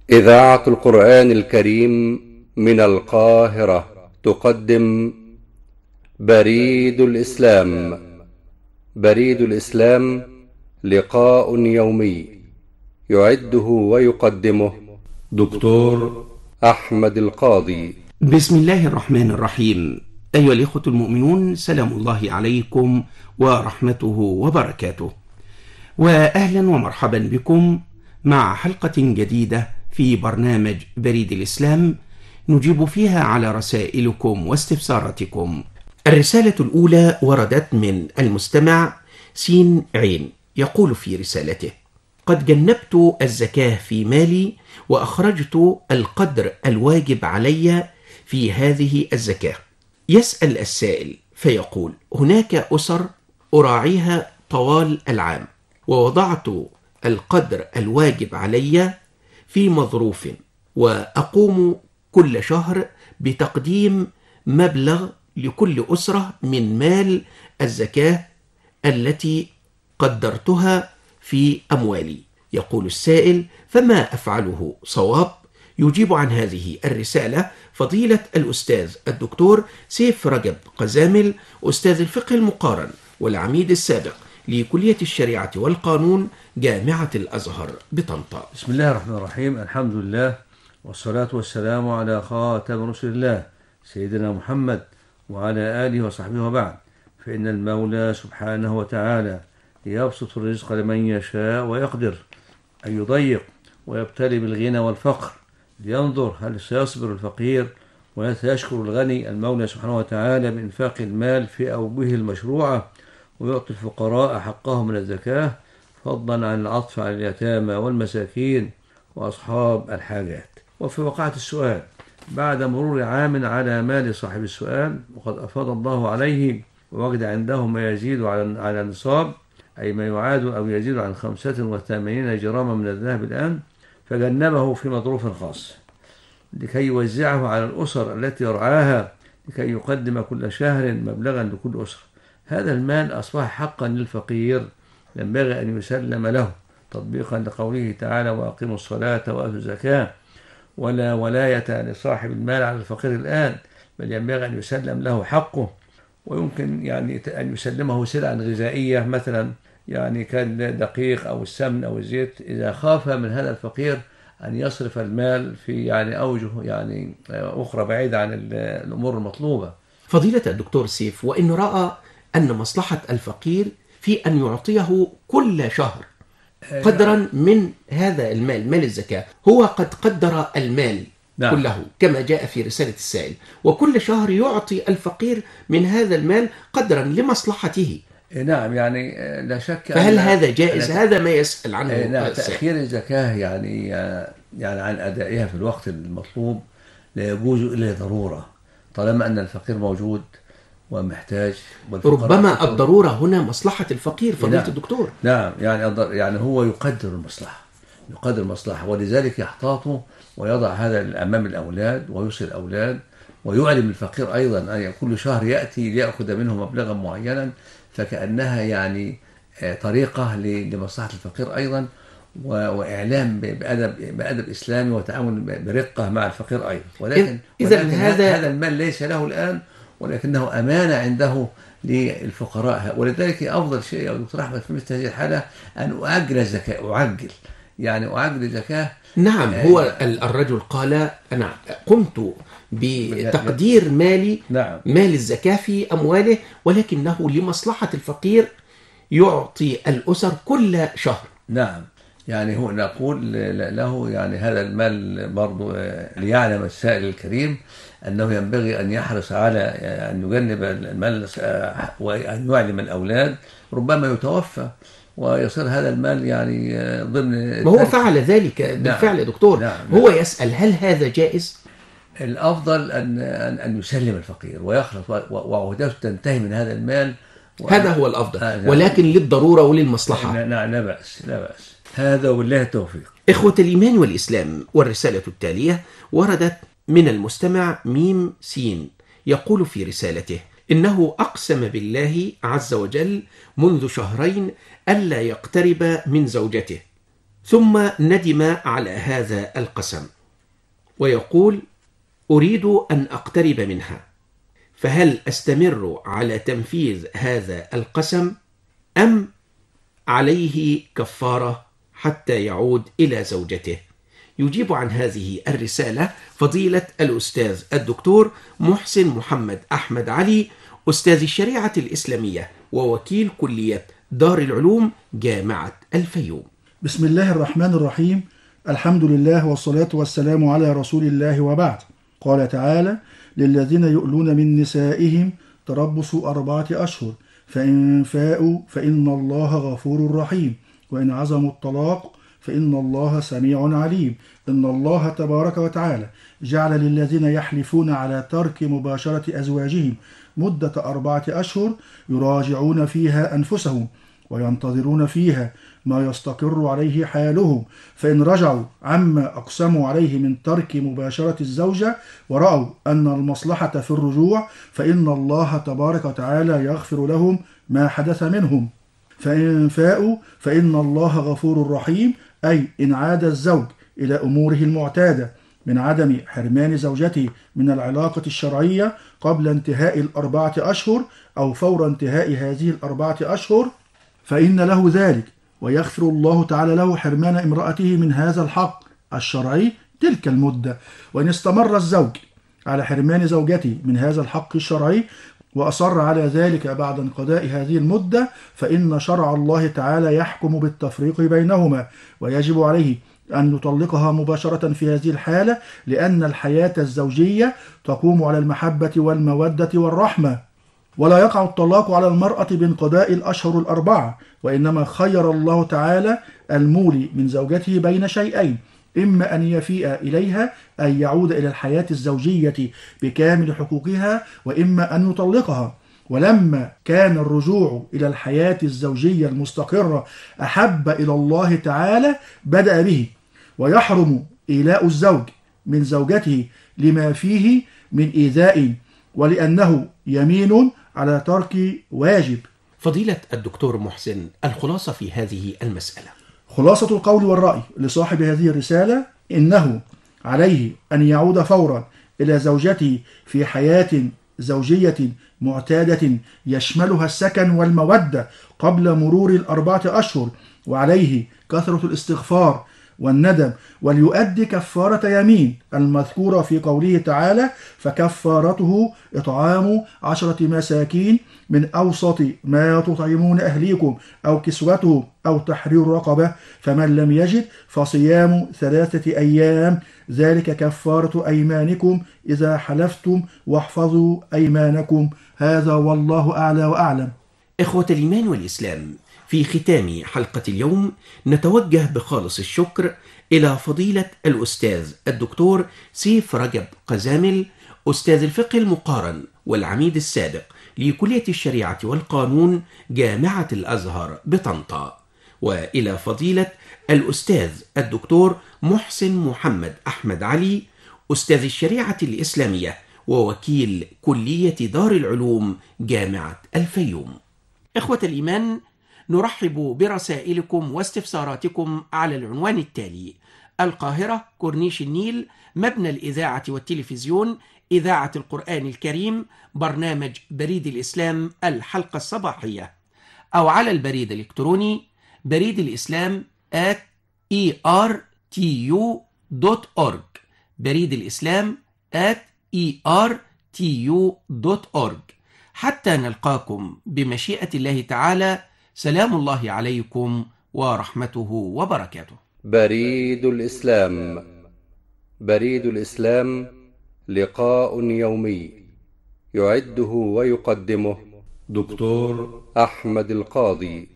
إذاعة القرآن الكريم من القاهرة تقدم بريد الإسلام. بريد الإسلام لقاء يومي يعده ويقدمه دكتور أحمد القاضي. بسم الله الرحمن الرحيم. أيها الإخوة المؤمنون، سلام الله عليكم ورحمته وبركاته، وأهلا ومرحبا بكم مع حلقة جديدة في برنامج بريد الإسلام نجيب فيها على رسائلكم واستفساراتكم. الرسالة الأولى وردت من المستمع سين عين، يقول في رسالته: قد جنبت الزكاة في مالي وأخرجت القدر الواجب علي في هذه الزكاة. يسأل السائل فيقول: هناك أسر أراعيها طوال العام، ووضعت القدر الواجب علي في مظروف، وأقوم كل شهر بتقديم مبلغ لكل أسرة من مال الزكاة التي قدرتها في أموالي. يقول السائل: فما أفعله صواب؟ يجيب عن هذه الرسالة فضيلة الأستاذ الدكتور سيف رجب قزامل، أستاذ الفقه المقارن والعميد السابق لكلية الشريعة والقانون جامعة الأزهر بطنطا. بسم الله الرحمن الرحيم. الحمد لله والصلاة والسلام على خاتم رسول الله سيدنا محمد وعلى آله وصحبه وبعد. فإن المولى سبحانه وتعالى يبسط الرزق لمن يشاء ويقدر أن يضيق ويبتلي بالغنى والفقر، لينظر هل سيصبر الفقير وسيشكر الغني المولى سبحانه وتعالى بإنفاق المال في أوجه المشروعة، ويعطي الفقراء حقهم من الزكاة، فضلا عن العطف على اليتامى والمساكين وأصحاب الحاجات. وفي وقعة السؤال، بعد مرور عام على مال صاحب السؤال وقد أفاض الله عليه ووجد عنده ما يزيد على النصاب، أي ما يعاد أو يزيد عن 85 جراما من الذهب الآن، فجنبه في مظروف خاص لكي يوزعه على الأسر التي يرعاها، لكي يقدم كل شهر مبلغا لكل أسرة. هذا المال أصبح حقا للفقير، ينبغي أن يسلم له تطبيقا لقوله تعالى: وأقيموا الصلاة وآتوا الزكاة. ولا ولاية لصاحب المال على الفقير الآن، بل ينبغي أن يسلم له حقه. ويمكن أن يسلمه سلعا غذائية مثلا، كان دقيق أو السمن أو الزيت، إذا خاف من هذا الفقير أن يصرف المال في أوجه أخرى بعيدة عن الأمور المطلوبة. فضيلة الدكتور سيف، وإن رأى أن مصلحة الفقير في أن يعطيه كل شهر قدرا من هذا المال، مال الزكاة، هو قد قدر المال كله كما جاء في رسالة السائل، وكل شهر يعطي الفقير من هذا المال قدرا لمصلحته. نعم، لا شك. فهل هذا جائز؟ هذا ما يسأل عنه. نعم، تأخير الزكاة عن أدائها في الوقت المطلوب لا يجوز إلا ضرورة، طالما أن الفقير موجود ومحتاج. ربما الضرورة هنا مصلحة الفقير فضيلة الدكتور. نعم، هو يقدر المصلحة، ولذلك يحتاط ويضع هذا أمام الأولاد ويوصي الأولاد، ويعلم الفقير أيضا أن كل شهر يأتي ليأخذ منه مبلغا معينا، فكأنها طريقة لمصلحة الفقير أيضا، وإعلام بأدب إسلامي وتعامل برقة مع الفقير أيضا. ولكن هذا المال ليس له الآن، ولكنه أمانة عنده للفقراء. ولذلك أفضل شيء يا دكتور أحمد في مثل هذه الحالة أن أؤجل الزكاة، أعجل الزكاة. نعم، هو الرجل قال: أنا قمت بتقدير مالي، مال الزكاة في أمواله، ولكنه لمصلحة الفقير يعطي الأسر كل شهر. نعم، هو نقول له هذا المال برضو ليعلم السائل الكريم أنه ينبغي أن يحرص على أن يجنب المال وأن يعلم الأولاد، ربما يتوفى ويصير هذا المال ضمن. وهو فعل ذلك بالفعل يا دكتور. هو يسأل: هل هذا جائز؟ الأفضل أن يسلم الفقير ويخلص وعهدته تنتهي من هذا المال، هذا هو الأفضل، ولكن للضرورة وللمصلحة. لا بأس. هذا والله التوفيق. إخوة الإيمان والإسلام، والرسالة التالية وردت من المستمع ميم سين، يقول في رسالته: إنه أقسم بالله عز وجل منذ شهرين ألا يقترب من زوجته، ثم ندم على هذا القسم ويقول: أريد أن أقترب منها، فهل أستمر على تنفيذ هذا القسم أم عليه كفارة حتى يعود إلى زوجته؟ يجيب عن هذه الرسالة فضيلة الأستاذ الدكتور محسن محمد أحمد علي، أستاذ الشريعة الإسلامية ووكيل كلية دار العلوم جامعة الفيوم. بسم الله الرحمن الرحيم. الحمد لله والصلاة والسلام على رسول الله، وبعد. قال تعالى: للذين يؤلون من نسائهم تربص 4 أشهر فإن فاءوا فإن الله غفور رحيم وإن عزموا الطلاق فإن الله سميع عليم. إن الله تبارك وتعالى جعل للذين يحلفون على ترك مباشرة أزواجهم مدة 4 أشهر يراجعون فيها أنفسهم وينتظرون فيها ما يستقر عليه حالهم، فإن رجعوا عما أقسموا عليه من ترك مباشرة الزوجة ورأوا أن المصلحة في الرجوع فإن الله تبارك وتعالى يغفر لهم ما حدث منهم. فإن فاءوا فإن الله غفور رحيم، أي إن عاد الزوج إلى أموره المعتادة من عدم حرمان زوجته من العلاقة الشرعية قبل انتهاء 4 أشهر أو فور انتهاء هذه 4 أشهر فإن له ذلك، ويغفر الله تعالى له حرمان امرأته من هذا الحق الشرعي تلك المدة. وإن استمر الزوج على حرمان زوجته من هذا الحق الشرعي وأصر على ذلك بعد انقضاء هذه المدة فإن شرع الله تعالى يحكم بالتفريق بينهما، ويجب عليه أن يطلقها مباشرة في هذه الحالة، لأن الحياة الزوجية تقوم على المحبة والمودة والرحمة، ولا يقع الطلاق على المرأة بانقضاء الأشهر 4، وإنما خير الله تعالى المولي من زوجته بين شيئين: إما أن يفيء إليها أن يعود إلى الحياة الزوجية بكامل حقوقها، وإما أن يطلقها. ولما كان الرجوع إلى الحياة الزوجية المستقرة أحب إلى الله تعالى بدأ به، ويحرم إيلاء الزوج من زوجته لما فيه من إيذاء ولأنه يمين على ترك واجب. فضيلة الدكتور محسن، الخلاصة في هذه المسألة. خلاصة القول والرأي لصاحب هذه الرسالة: إنه عليه أن يعود فورا إلى زوجته في حياة زوجية معتادة يشملها السكن والمودة قبل مرور 4 أشهر، وعليه كثرة الاستغفار والندم، وليؤدي كفارة يمين المذكورة في قوله تعالى: فكفارته إطعام 10 مساكين من أوسط ما تطعمون أهليكم أو كسوتهم أو تحرير رقبة، فمن لم يجد فصيام 3 أيام، ذلك كفارة أيمانكم إذا حلفتم واحفظوا أيمانكم. هذا والله أعلى وأعلم. إخوة الإيمان والإسلام، في ختام حلقة اليوم نتوجه بخالص الشكر إلى فضيلة الأستاذ الدكتور سيف رجب قزامل، أستاذ الفقه المقارن والعميد السابق لكلية الشريعة والقانون جامعة الأزهر بطنطا، وإلى فضيلة الأستاذ الدكتور محسن محمد أحمد علي، أستاذ الشريعة الإسلامية ووكيل كلية دار العلوم جامعة الفيوم. إخوة الإيمان، نرحب برسائلكم واستفساراتكم على العنوان التالي: القاهرة، كورنيش النيل، مبنى الإذاعة والتلفزيون، إذاعة القرآن الكريم، برنامج بريد الإسلام الحلقة الصباحية، أو على البريد الإلكتروني بريد الإسلام @ertu.org، بريد الإسلام @ertu.org. حتى نلقاكم بمشيئة الله تعالى، سلام الله عليكم ورحمته وبركاته. بريد الإسلام. بريد الإسلام لقاء يومي يعده ويقدمه دكتور أحمد القاضي.